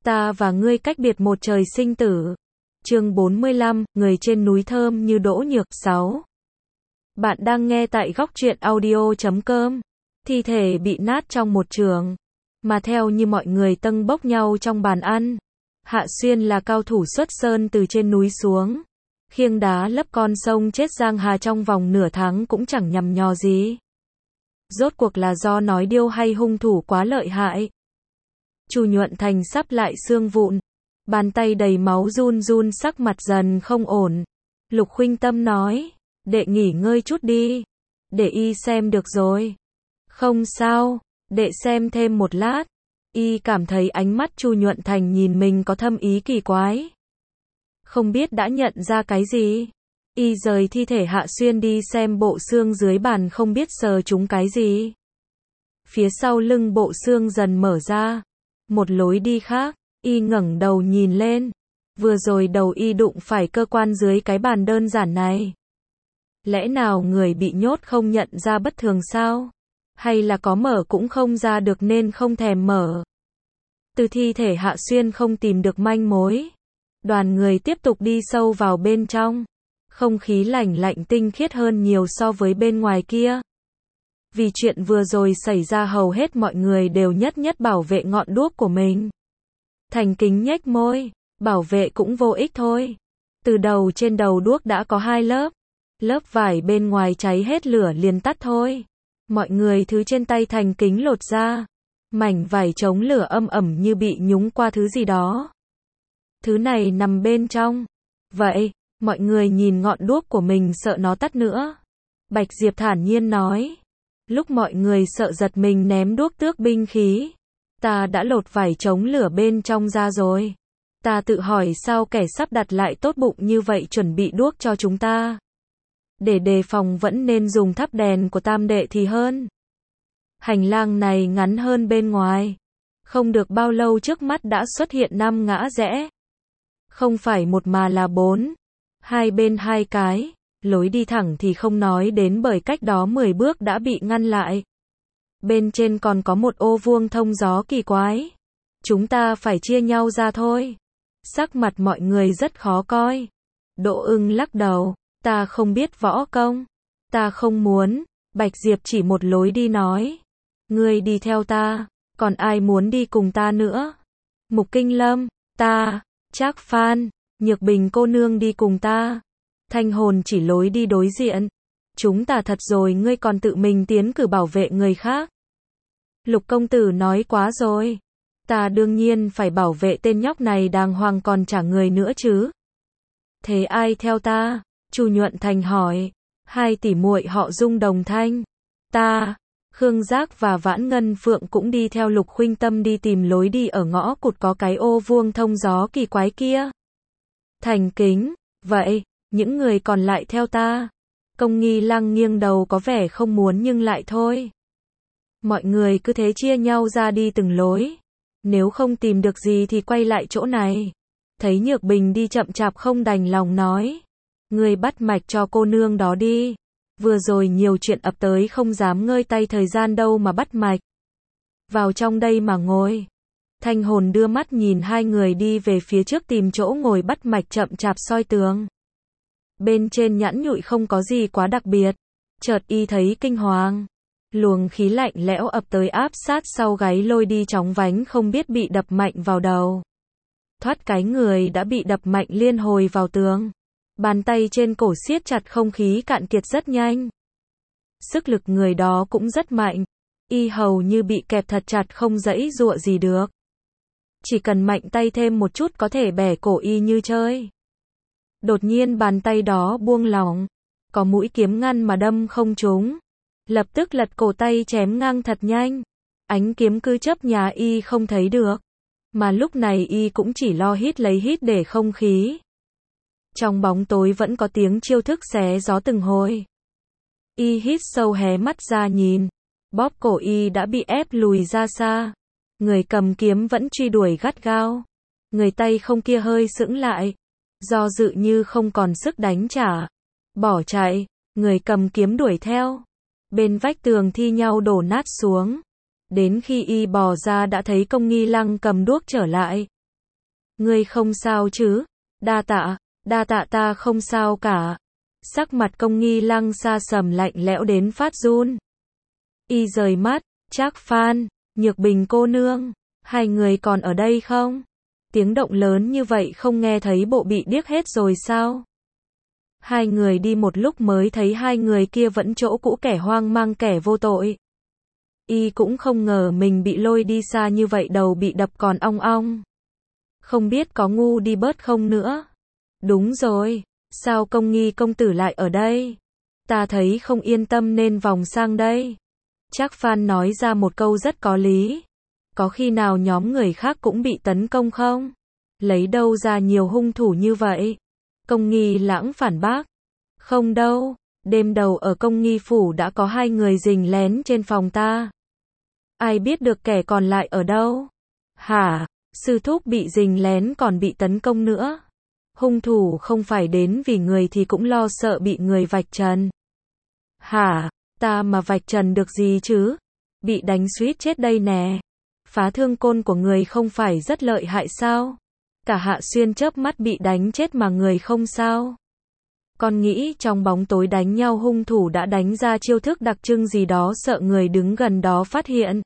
Ta và ngươi cách biệt một trời sinh tử. Chương 45, người trên núi thơm như Đỗ Nhược. 6. Bạn đang nghe tại góc truyện audio.com. Thi thể bị nát trong một trường, mà theo như mọi người tâng bốc nhau trong bàn ăn. Hạ Xuyên là cao thủ xuất sơn từ trên núi xuống, khiêng đá lấp con sông chết Giang Hà trong vòng nửa tháng cũng chẳng nhằm nhò gì. Rốt cuộc là do nói điêu hay hung thủ quá lợi hại? Chu Nhuận Thành sắp lại xương vụn, bàn tay đầy máu run run, sắc mặt dần không ổn. Lục Khuynh Tâm nói, đệ nghỉ ngơi chút đi, để y xem được rồi. Không sao, đệ xem thêm một lát. Y cảm thấy ánh mắt Chu Nhuận Thành nhìn mình có thâm ý kỳ quái. Không biết đã nhận ra cái gì. Y rời thi thể Hạ Xuyên đi xem bộ xương dưới bàn, không biết sờ trúng cái gì. Phía sau lưng bộ xương dần mở ra một lối đi khác. Y ngẩng đầu nhìn lên. Vừa rồi đầu y đụng phải cơ quan dưới cái bàn đơn giản này. Lẽ nào người bị nhốt không nhận ra bất thường sao? Hay là có mở cũng không ra được nên không thèm mở? Từ thi thể Hạ Xuyên không tìm được manh mối. Đoàn người tiếp tục đi sâu vào bên trong. Không khí lạnh lạnh tinh khiết hơn nhiều so với bên ngoài kia. Vì chuyện vừa rồi xảy ra, hầu hết mọi người đều nhất nhất bảo vệ ngọn đuốc của mình. Thành Kính nhếch môi, bảo vệ cũng vô ích thôi. Từ đầu trên đầu đuốc đã có 2 lớp. Lớp vải bên ngoài cháy hết lửa liền tắt thôi. Mọi người thứ trên tay Thành Kính lột ra. Mảnh vải chống lửa âm ẩm như bị nhúng qua thứ gì đó. Thứ này nằm bên trong. Vậy, mọi người nhìn ngọn đuốc của mình sợ nó tắt nữa. Bạch Diệp thản nhiên nói. Lúc mọi người sợ giật mình ném đuốc tước binh khí. Ta đã lột vải chống lửa bên trong ra rồi. Ta tự hỏi sao kẻ sắp đặt lại tốt bụng như vậy chuẩn bị đuốc cho chúng ta. Để đề phòng vẫn nên dùng thắp đèn của Tam đệ thì hơn. Hành lang này ngắn hơn bên ngoài. Không được bao lâu trước mắt đã xuất hiện 5 ngã rẽ. Không phải một mà là 4. Hai bên 2 cái. Lối đi thẳng thì không nói đến, bởi cách đó 10 bước đã bị ngăn lại. Bên trên còn có một ô vuông thông gió kỳ quái. Chúng ta phải chia nhau ra thôi. Sắc mặt mọi người rất khó coi. Đỗ Ưng lắc đầu. Ta không biết võ công. Ta không muốn. Bạch Diệp chỉ một lối đi nói. Ngươi đi theo ta. Còn ai muốn đi cùng ta nữa? Mục Kinh Lâm, ta, Trác Phan, Nhược Bình cô nương đi cùng ta. Thanh Hồn chỉ lối đi đối diện. Chúng ta thật rồi, ngươi còn tự mình tiến cử bảo vệ người khác. Lục công tử nói quá rồi. Ta đương nhiên phải bảo vệ tên nhóc này đàng hoàng, còn trả người nữa chứ. Thế ai theo ta? Chu Nhuận Thành hỏi. 2 tỷ muội họ Dung đồng thanh. Ta, Khương Giác và Vãn Ngân Phượng cũng đi theo Lục Khuynh Tâm đi tìm lối đi ở ngõ cụt có cái ô vuông thông gió kỳ quái kia. Thành Kính, vậy, những người còn lại theo ta. Công Nghi Lăng nghiêng đầu có vẻ không muốn nhưng lại thôi. Mọi người cứ thế chia nhau ra đi từng lối. Nếu không tìm được gì thì quay lại chỗ này. Thấy Nhược Bình đi chậm chạp không đành lòng nói. Người bắt mạch cho cô nương đó đi. Vừa rồi nhiều chuyện ập tới không dám ngơi tay thời gian đâu mà bắt mạch. Vào trong đây mà ngồi. Thanh Hồn đưa mắt nhìn 2 người đi về phía trước tìm chỗ ngồi bắt mạch, chậm chạp soi tường. Bên trên nhẵn nhụi không có gì quá đặc biệt. Chợt y thấy kinh hoàng. Luồng khí lạnh lẽo ập tới áp sát sau gáy lôi đi chóng vánh, không biết bị đập mạnh vào đầu. Thoát cái người đã bị đập mạnh liên hồi vào tường. Bàn tay trên cổ siết chặt, không khí cạn kiệt rất nhanh. Sức lực người đó cũng rất mạnh. Y hầu như bị kẹp thật chặt, không giãy giụa gì được. Chỉ cần mạnh tay thêm một chút có thể bẻ cổ y như chơi. Đột nhiên bàn tay đó buông lỏng. Có mũi kiếm ngăn mà đâm không trúng. Lập tức lật cổ tay chém ngang thật nhanh. Ánh kiếm cứ chớp nhà y không thấy được. Mà lúc này y cũng chỉ lo hít lấy hít để không khí. Trong bóng tối vẫn có tiếng chiêu thức xé gió từng hồi. Y hít sâu, hé mắt ra nhìn. Bóp cổ y đã bị ép lùi ra xa. Người cầm kiếm vẫn truy đuổi gắt gao. Người tay không kia hơi sững lại. Do dự như không còn sức đánh trả. Bỏ chạy. Người cầm kiếm đuổi theo. Bên vách tường thi nhau đổ nát xuống. Đến khi y bò ra đã thấy Công Nghi Lăng cầm đuốc trở lại. Ngươi không sao chứ? Đa tạ ta không sao cả. Sắc mặt Công Nghi Lăng xa sầm lạnh lẽo đến phát run. Y rời mắt, Trác Phan, Nhược Bình cô nương, hai người còn ở đây không? Tiếng động lớn như vậy không nghe thấy bộ bị điếc hết rồi sao? Hai người đi một lúc mới thấy hai người kia vẫn chỗ cũ, kẻ hoang mang kẻ vô tội. Y cũng không ngờ mình bị lôi đi xa như vậy, đầu bị đập còn ong ong. Không biết có ngu đi bớt không nữa. Đúng rồi, sao Công Nghi công tử lại ở đây? Ta thấy không yên tâm nên vòng sang đây. Trác Phan nói ra một câu rất có lý. Có khi nào nhóm người khác cũng bị tấn công không? Lấy đâu ra nhiều hung thủ như vậy? Công Nghi Lãng phản bác. Không đâu, đêm đầu ở Công Nghi phủ đã có hai người rình lén trên phòng ta. Ai biết được kẻ còn lại ở đâu? Hả? Sư thúc bị rình lén còn bị tấn công nữa. Hung thủ không phải đến vì người thì cũng lo sợ bị người vạch trần. Hả? Ta mà vạch trần được gì chứ? Bị đánh suýt chết đây nè. Phá thương côn của người không phải rất lợi hại sao? Cả Hạ Xuyên chớp mắt bị đánh chết mà người không sao. Con nghĩ trong bóng tối đánh nhau hung thủ đã đánh ra chiêu thức đặc trưng gì đó, sợ người đứng gần đó phát hiện.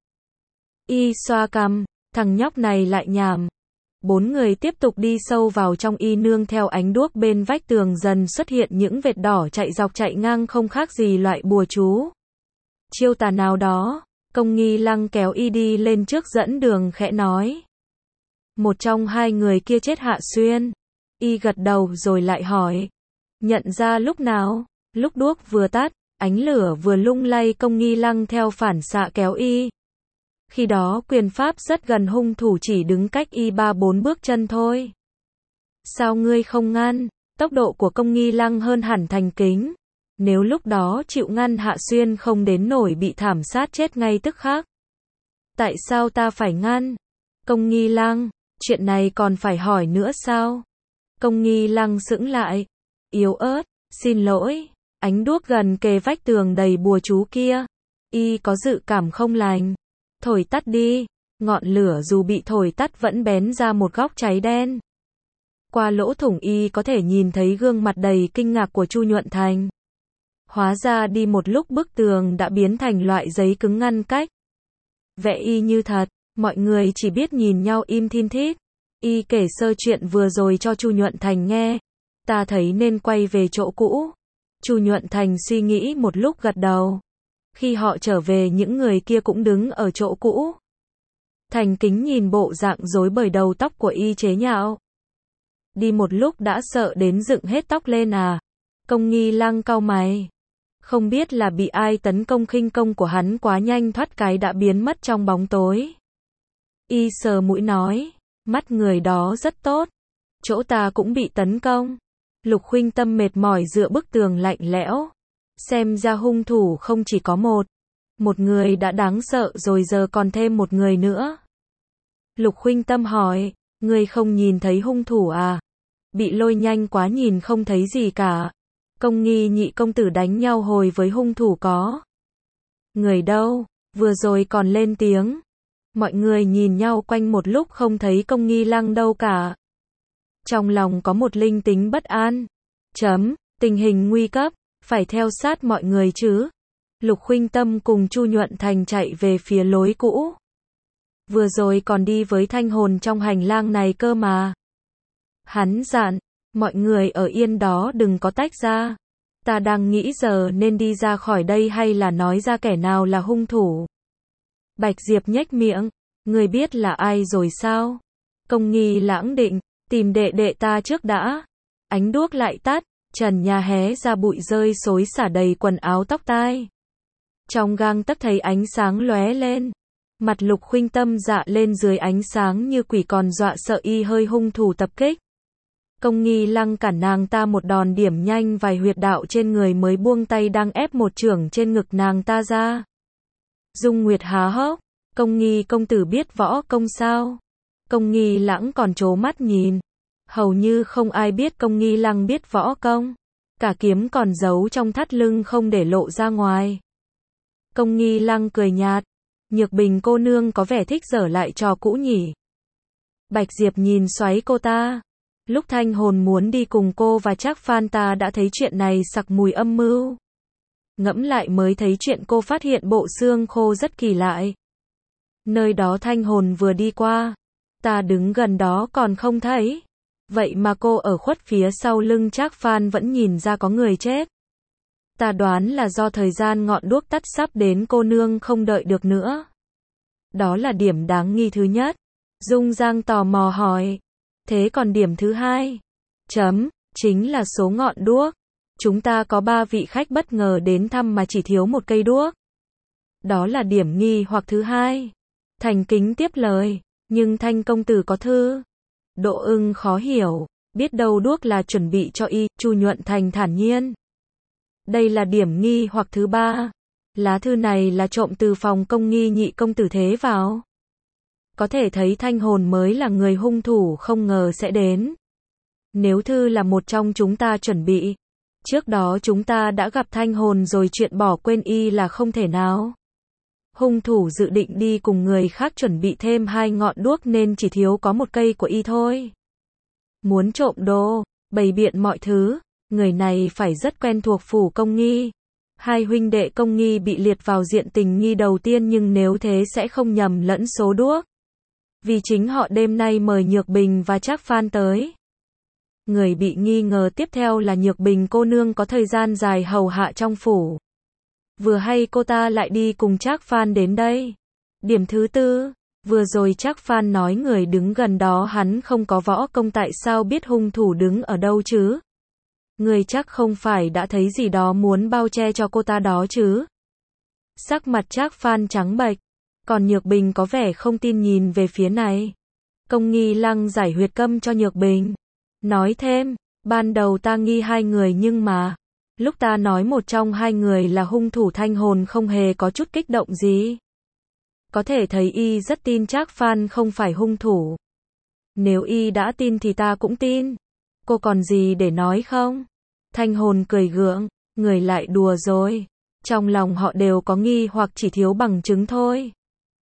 Y xoa cằm, thằng nhóc này lại nhảm. Bốn người tiếp tục đi sâu vào trong. Y nương theo ánh đuốc bên vách tường dần xuất hiện những vệt đỏ chạy dọc chạy ngang, không khác gì loại bùa chú. Chiêu tà nào đó. Công Nghi Lăng kéo Y đi lên trước dẫn đường, khẽ nói. Một trong hai người kia chết Hạ Xuyên. Y gật đầu rồi lại hỏi. Nhận ra lúc nào? Lúc đuốc vừa tắt, ánh lửa vừa lung lay. Công Nghi Lăng theo phản xạ kéo Y. Khi đó quyền pháp rất gần, hung thủ chỉ đứng cách Y 3-4 bước chân thôi. Sao ngươi không ngăn? Tốc độ của Công Nghi Lăng hơn hẳn Thành Kính. Nếu lúc đó chịu ngăn, Hạ Xuyên không đến nổi bị thảm sát chết ngay tức khắc. Tại sao ta phải ngăn? Công Nghi Lăng, chuyện này còn phải hỏi nữa sao? Công Nghi Lăng sững lại, yếu ớt, xin lỗi. Ánh đuốc gần kề vách tường đầy bùa chú kia. Y có dự cảm không lành. Thổi tắt đi. Ngọn lửa dù bị thổi tắt vẫn bén ra một góc cháy đen. Qua lỗ thủng Y có thể nhìn thấy gương mặt đầy kinh ngạc của Chu Nhuận Thành. Hóa ra đi một lúc bức tường đã biến thành loại giấy cứng ngăn cách. Vẽ y như thật, mọi người chỉ biết nhìn nhau im thin thít. Y kể sơ chuyện vừa rồi cho Chu Nhuận Thành nghe. Ta thấy nên quay về chỗ cũ. Chu Nhuận Thành suy nghĩ một lúc gật đầu. Khi họ trở về, những người kia cũng đứng ở chỗ cũ. Thành Kính nhìn bộ dạng rối bời đầu tóc của Y chế nhạo. Đi một lúc đã sợ đến dựng hết tóc lên à? Công Nghi Lăng cau mày. Không biết là bị ai tấn công, khinh công của hắn quá nhanh, thoát cái đã biến mất trong bóng tối. Y sờ mũi nói, mắt người đó rất tốt. Chỗ ta cũng bị tấn công. Lục Khuynh Tâm mệt mỏi dựa bức tường lạnh lẽo. Xem ra hung thủ không chỉ có một. Một người đã đáng sợ rồi, giờ còn thêm một người nữa. Lục Khuynh Tâm hỏi, ngươi không nhìn thấy hung thủ à? Bị lôi nhanh quá nhìn không thấy gì cả. Công Nghi nhị công tử đánh nhau hồi với hung thủ có. Người đâu? Vừa rồi còn lên tiếng. Mọi người nhìn nhau quanh một lúc không thấy Công Nghi Lăng đâu cả. Trong lòng có một linh tính bất an. Tình hình nguy cấp, phải theo sát mọi người chứ. Lục Khuynh Tâm cùng Chu Nhuận Thành chạy về phía lối cũ. Vừa rồi còn đi với Thanh Hồn trong hành lang này cơ mà. Hắn dặn, mọi người ở yên đó đừng có tách ra. Ta đang nghĩ giờ nên đi ra khỏi đây hay là nói ra kẻ nào là hung thủ. Bạch Diệp nhếch miệng, người biết là ai rồi sao? Công Nghi Lãng định, tìm đệ đệ ta trước đã. Ánh đuốc lại tắt, trần nhà hé ra, bụi rơi xối xả đầy quần áo tóc tai. Trong gang tấc thấy ánh sáng lóe lên. Mặt Lục Khuynh Tâm dạ lên dưới ánh sáng như quỷ, còn dọa sợ Y hơi hung thủ tập kích. Công Nghi Lăng cản nàng ta một đòn, điểm nhanh vài huyệt đạo trên người mới buông tay đang ép một chưởng trên ngực nàng ta ra. Dung Nguyệt há hốc, Công Nghi công tử biết võ công sao? Công Nghi Lãng còn trố mắt nhìn. Hầu như không ai biết Công Nghi Lăng biết võ công. Cả kiếm còn giấu trong thắt lưng không để lộ ra ngoài. Công Nghi Lăng cười nhạt. Nhược Bình cô nương có vẻ thích giở lại trò cũ nhỉ. Bạch Diệp nhìn xoáy cô ta. Lúc Thanh Hồn muốn đi cùng cô và Trác Phan ta đã thấy chuyện này sặc mùi âm mưu. Ngẫm lại mới thấy chuyện cô phát hiện bộ xương khô rất kỳ lạ. Nơi đó Thanh Hồn vừa đi qua. Ta đứng gần đó còn không thấy. Vậy mà cô ở khuất phía sau lưng Trác Phan vẫn nhìn ra có người chết. Ta đoán là do thời gian ngọn đuốc tắt sắp đến, cô nương không đợi được nữa. Đó là điểm đáng nghi thứ nhất. Dung Giang tò mò hỏi. Thế còn điểm thứ hai? Chính là số ngọn đuốc. Chúng ta có 3 vị khách bất ngờ đến thăm mà chỉ thiếu một cây đuốc. Đó là điểm nghi hoặc thứ hai. Thành Kính tiếp lời. Nhưng Thanh công tử có thư. Đỗ Ưng khó hiểu. Biết đâu đuốc là chuẩn bị cho y, Chu Nhuận Thành thản nhiên. Đây là điểm nghi hoặc thứ ba. Lá thư này là trộm từ phòng công nghi nhị công tử thế vào. Có thể thấy Thanh Hồn mới là người hung thủ không ngờ sẽ đến. Nếu thư là một trong chúng ta chuẩn bị. Trước đó chúng ta đã gặp Thanh Hồn rồi, chuyện bỏ quên y là không thể nào. Hung thủ dự định đi cùng người khác chuẩn bị thêm 2 ngọn đuốc nên chỉ thiếu có một cây của y thôi. Muốn trộm đồ, bày biện mọi thứ, người này phải rất quen thuộc phủ công nghi. 2 huynh đệ công nghi bị liệt vào diện tình nghi đầu tiên, nhưng nếu thế sẽ không nhầm lẫn số đuốc. Vì chính họ đêm nay mời Nhược Bình và Trác Phan tới. Người bị nghi ngờ tiếp theo là Nhược Bình cô nương, có thời gian dài hầu hạ trong phủ. Vừa hay cô ta lại đi cùng Trác Phan đến đây. Điểm thứ tư, vừa rồi Trác Phan nói người đứng gần đó hắn không có võ công, tại sao biết hung thủ đứng ở đâu chứ? Người chắc không phải đã thấy gì đó muốn bao che cho cô ta đó chứ? Sắc mặt Trác Phan trắng bệch, còn Nhược Bình có vẻ không tin nhìn về phía này. Công nghi Lăng giải huyệt câm cho Nhược Bình. Nói thêm, ban đầu ta nghi 2 người nhưng mà, lúc ta nói một trong 2 người là hung thủ, Thanh Hồn không hề có chút kích động gì. Có thể thấy y rất tin Trác Phan không phải hung thủ. Nếu y đã tin thì ta cũng tin. Cô còn gì để nói không? Thanh Hồn cười gượng, người lại đùa rồi. Trong lòng họ đều có nghi hoặc, chỉ thiếu bằng chứng thôi.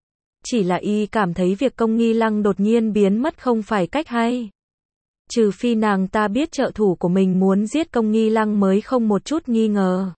Chỉ là y cảm thấy việc công nghi Lăng đột nhiên biến mất không phải cách hay. Trừ phi nàng ta biết trợ thủ của mình muốn giết công nghi Lăng mới không một chút nghi ngờ.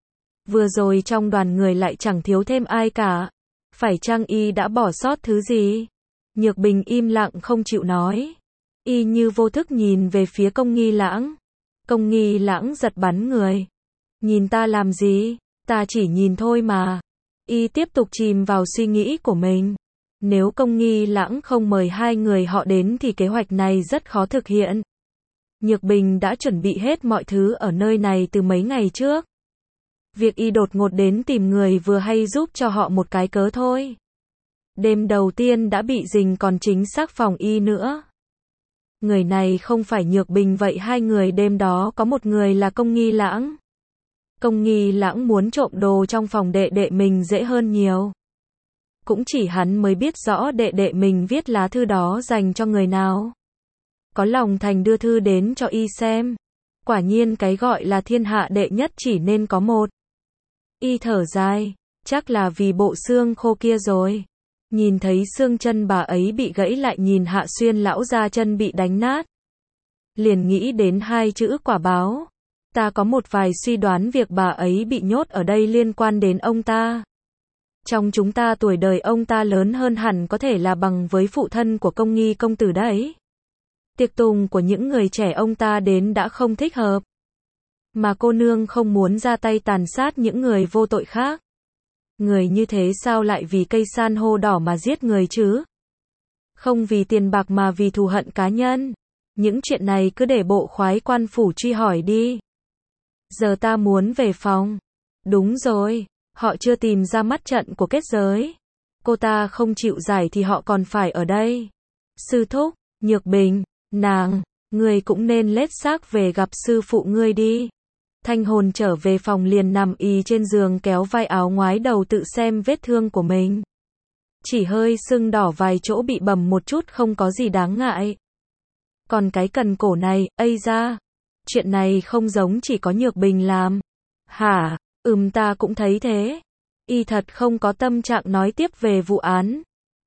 Vừa rồi trong đoàn người lại chẳng thiếu thêm ai cả. Phải chăng y đã bỏ sót thứ gì? Nhược Bình im lặng không chịu nói. Y như vô thức nhìn về phía Công Nghi Lãng. Công Nghi Lãng giật bắn người. Nhìn ta làm gì? Ta chỉ nhìn thôi mà. Y tiếp tục chìm vào suy nghĩ của mình. Nếu Công Nghi Lãng không mời 2 người họ đến thì kế hoạch này rất khó thực hiện. Nhược Bình đã chuẩn bị hết mọi thứ ở nơi này từ mấy ngày trước. Việc y đột ngột đến tìm người vừa hay giúp cho họ một cái cớ thôi. Đêm đầu tiên đã bị rình, còn chính xác phòng y nữa. Người này không phải Nhược Bình, vậy 2 người đêm đó có một người là Công Nghi Lãng. Công Nghi Lãng muốn trộm đồ trong phòng đệ đệ mình dễ hơn nhiều. Cũng chỉ hắn mới biết rõ đệ đệ mình viết lá thư đó dành cho người nào. Có lòng thành đưa thư đến cho y xem. Quả nhiên cái gọi là thiên hạ đệ nhất chỉ nên có một. Y thở dài, chắc là vì bộ xương khô kia rồi. Nhìn thấy xương chân bà ấy bị gãy, lại nhìn Hạ Xuyên lão gia chân bị đánh nát. Liền nghĩ đến 2 chữ quả báo. Ta có một vài suy đoán việc bà ấy bị nhốt ở đây liên quan đến ông ta. Trong chúng ta tuổi đời ông ta lớn hơn hẳn có thể là bằng với phụ thân của Công Nghi công tử đấy. Tiệc tùng của những người trẻ ông ta đến đã không thích hợp. Mà cô nương không muốn ra tay tàn sát những người vô tội khác. Người như thế sao lại vì cây san hô đỏ mà giết người chứ? Không vì tiền bạc mà vì thù hận cá nhân. Những chuyện này cứ để bộ khoái quan phủ truy hỏi đi. Giờ ta muốn về phòng. Đúng rồi, họ chưa tìm ra mắt trận của kết giới. Cô ta không chịu giải thì họ còn phải ở đây. Sư thúc, Nhược Bình, nàng, ngươi cũng nên lết xác về gặp sư phụ ngươi đi. Thanh Hồn trở về phòng liền nằm ì trên giường, kéo vai áo, ngoái đầu tự xem vết thương của mình. Chỉ hơi sưng đỏ vài chỗ, bị bầm một chút, không có gì đáng ngại. Còn cái cần cổ này, ây da, chuyện này không giống chỉ có Nhược Bình làm. Hả? Ta cũng thấy thế. Y thật không có tâm trạng nói tiếp về vụ án.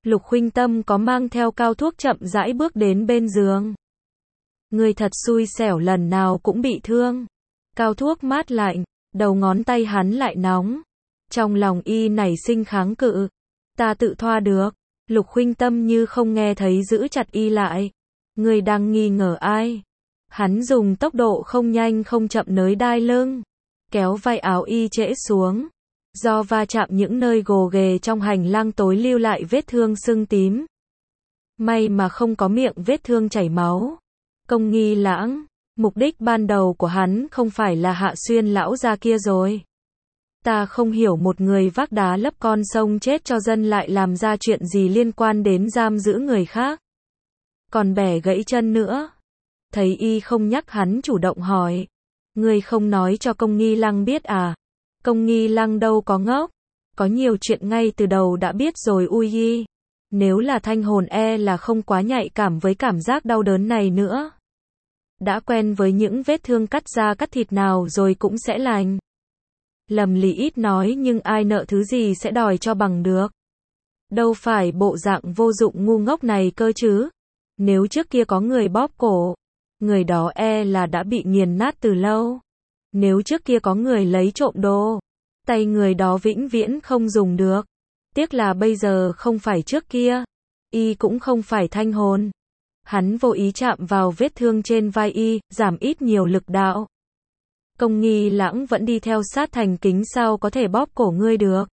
Lục Khuynh Tâm có mang theo cao thuốc chậm rãi bước đến bên giường. Người thật xui xẻo lần nào cũng bị thương. Cao thuốc mát lạnh, đầu ngón tay hắn lại nóng. Trong lòng y nảy sinh kháng cự. Ta tự thoa được. Lục Khuynh Tâm như không nghe thấy giữ chặt y lại. Người đang nghi ngờ ai? Hắn dùng tốc độ không nhanh không chậm nới đai lưng, kéo vai áo y trễ xuống. Do va chạm những nơi gồ ghề trong hành lang tối lưu lại vết thương sưng tím. May mà không có miệng vết thương chảy máu. Công Nghi Lãng, mục đích ban đầu của hắn không phải là Hạ Xuyên lão gia kia rồi. Ta không hiểu một người vác đá lấp con sông chết cho dân lại làm ra chuyện gì liên quan đến giam giữ người khác. Còn bẻ gãy chân nữa. Thấy y không nhắc hắn chủ động hỏi. Ngươi không nói cho Công Nghi Lăng biết à? Công Nghi Lăng đâu có ngốc. Có nhiều chuyện ngay từ đầu đã biết rồi ui y. Nếu là thanh hồn là không quá nhạy cảm với cảm giác đau đớn này nữa. Đã quen với những vết thương cắt da cắt thịt nào rồi cũng sẽ lành. Lâm Lý ít nói nhưng ai nợ thứ gì sẽ đòi cho bằng được. Đâu phải bộ dạng vô dụng ngu ngốc này cơ chứ. Nếu trước kia có người bóp cổ, người đó là đã bị nghiền nát từ lâu. Nếu trước kia có người lấy trộm đồ, tay người đó vĩnh viễn không dùng được. Tiếc là bây giờ không phải trước kia. Y cũng không phải thanh hồn. Hắn vô ý chạm vào vết thương trên vai y, giảm ít nhiều lực đạo. Công Nghi Lãng vẫn đi theo sát thành kính sao có thể bóp cổ ngươi được.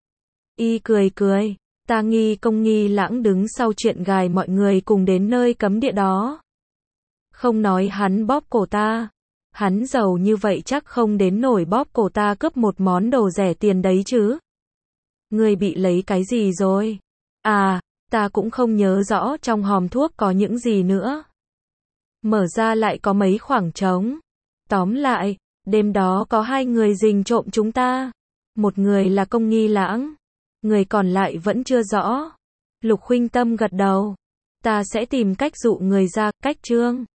Y cười cười. Ta nghi Công Nghi Lãng đứng sau chuyện gài mọi người cùng đến nơi cấm địa đó. Không nói hắn bóp cổ ta. Hắn giàu như vậy chắc không đến nổi bóp cổ ta cướp một món đồ rẻ tiền đấy chứ. Ngươi bị lấy cái gì rồi? À, ta cũng không nhớ rõ trong hòm thuốc có những gì nữa. Mở ra lại có mấy khoảng trống. Tóm lại, đêm đó có 2 người rình trộm chúng ta. Một người là Công Nghi Lãng. Người còn lại vẫn chưa rõ. Lục Khuynh Tâm gật đầu. Ta sẽ tìm cách dụ người ra, cách trương.